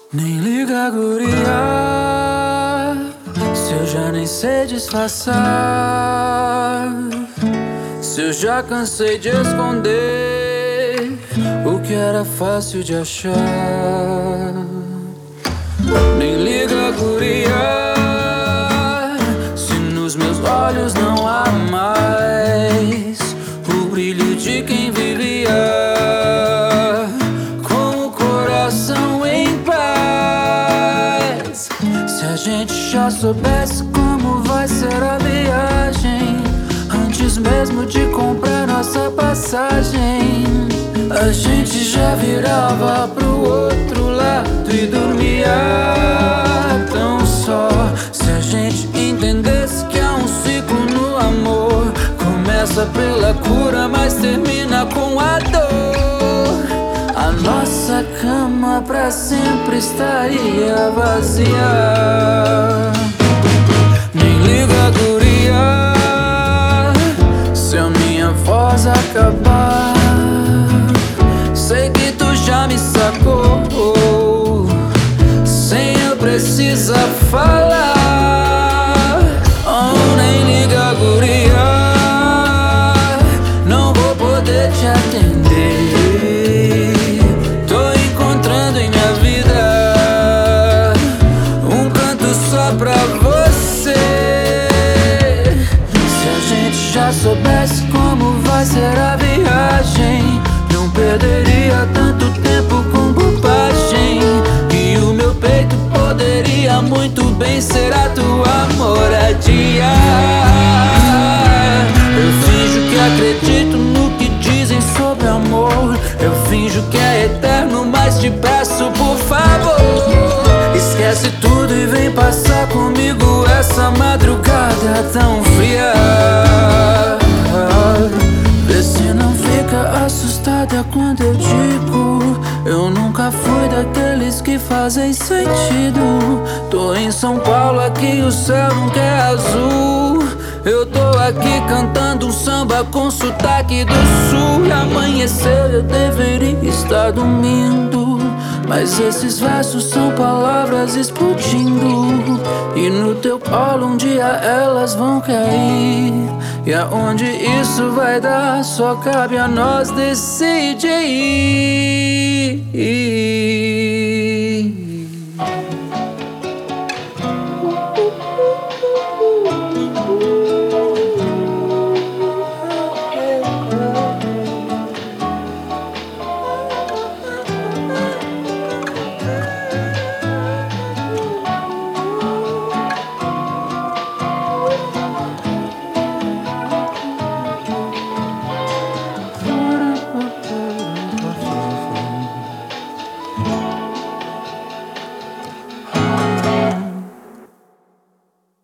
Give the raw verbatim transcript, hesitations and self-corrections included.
Nem liga, guria, se eu já nem sei disfarçar, se eu já cansei de esconder o que era fácil de achar. Nem liga, guria, se nos meus olhos não há mais o brilho de quem vivia com o coração em paz. Se a gente já soubesse como vai ser a viagem antes mesmo de comprar nossa passagem, a gente já virava pro outro lado e dormia tão só. Se a gente entendesse que há um ciclo no amor, começa pela cura, mas termina com a dor, a nossa cama pra sempre estaria vazia. Nem liga, guria, se a minha voz acabar. Sei que tu já me sacou sem eu precisar falar. Oh, nem liga, guria, não vou poder te atender. Tô encontrando em minha vida um canto só pra você. Se a gente já soubesse como vai ser a viagem, não perderia tanto tempo com bobagem, e o meu peito poderia muito bem ser a tua moradia. Eu finjo que acredito no que dizem sobre amor, eu finjo que é eterno, mas te peço por favor, esquece tudo e vem passar comigo essa madrugada tão fria. Vê se não fica assustada quando eu digo, eu nunca fui daqueles que fazem sentido. Tô em São Paulo, aqui o céu nunca é azul. Eu tô aqui cantando um samba com sotaque do sul. E amanhecer eu deveria estar dormindo, mas esses versos são palavras explodindo, e no teu colo um dia elas vão cair. E aonde isso vai dar só cabe a nós decidir.